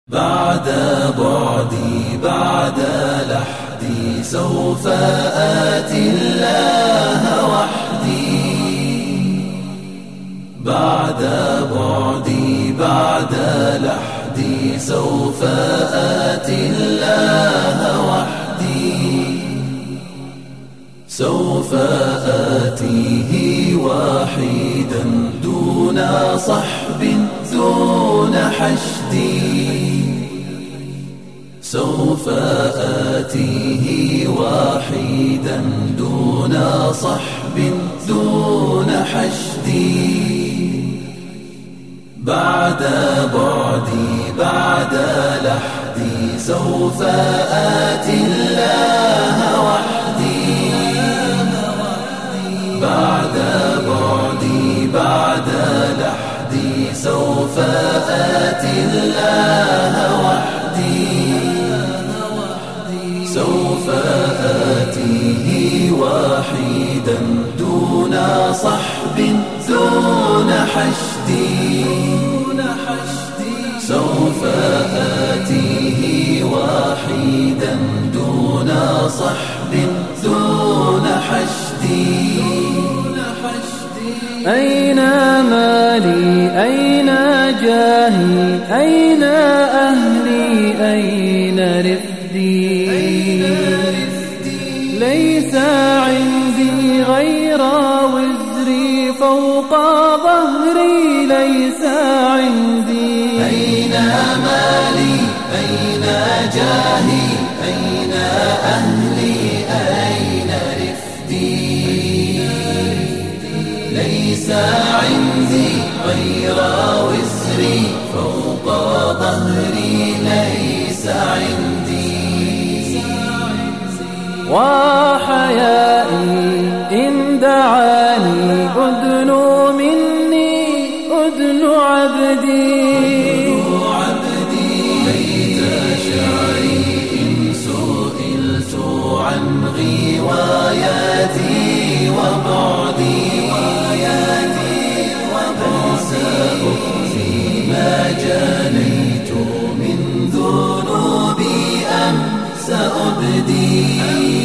بعد بعدي بعد لحدي سوف آتي الله وحدي. بعد بعدي بعد لحدي سوف آتي الله وحدي. سوف آتيه وحيدا دون صحب دون حشدي. سوف آتيه وحيدا دون صحب دون حشدي. بعد بعدي بعد لحدي سوف آتي الله وحدي. بعد بعدي بعد لحدي سوف آتي الله وحدي. سوف آتيه وحيدا دون صحب دون حشدي. سوف آتيه وحيدا دون صحب دون حشدي. أين مالي أين جاهي أين أهلي أين رفدي. ليس عندي غير وزري فوق ظهري ليس عندي. أين مالي أين جاهي أين أهلي أين رفدي. ليس عندي غير وزري فوق ظهري ليس عندي. وحيائي إن دعاني أذن مني أذن عبدي. بيت شعري إن سئلت عن غواياتي وبعدي. أخفي ما جنيت من ذنوبي أم سأبدي.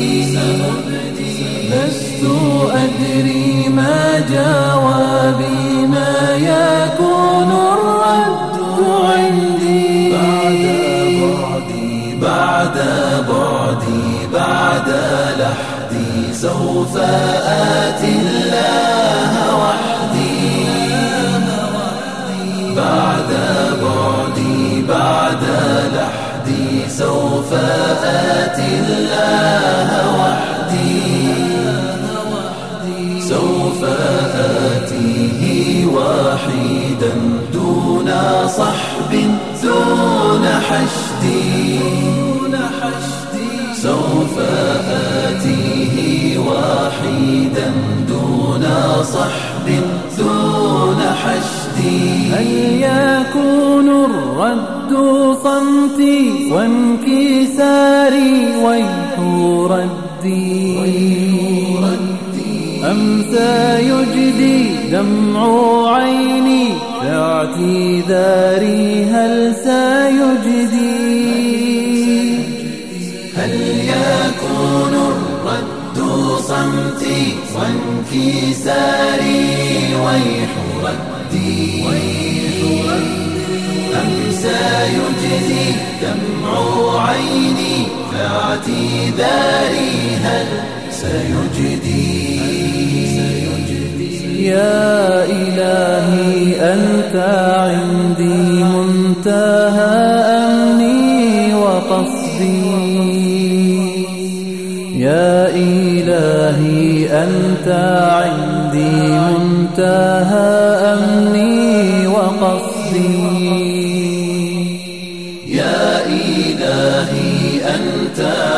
لست أدري ما جوابي ما يكون الرد عندي. بعد بعدي بعد لحدي سوف آتي الله وحدي. بعد بعدي بعد لحدي سوف آتي الله وحدي. سوف آتيه وحيدا دون صحب دون حشدي. سوف آتيه وحيدا دون صحب دون حشدي. هل يكون الرد صمتي وانكساري ويح ردي. أم سيجدي دمع عيني في اعتذاري هل سيجدي. هل يكون الرد صمتي وانكساري ويح ردي. أم سيجدي دمع عيني في اعتذاري هل سيجدي. يا إلهي أنت عندي منتهى أمني وقصدي. يا إلهي أنت عندي منتهى أمني وقصدي. يا إلهي أنت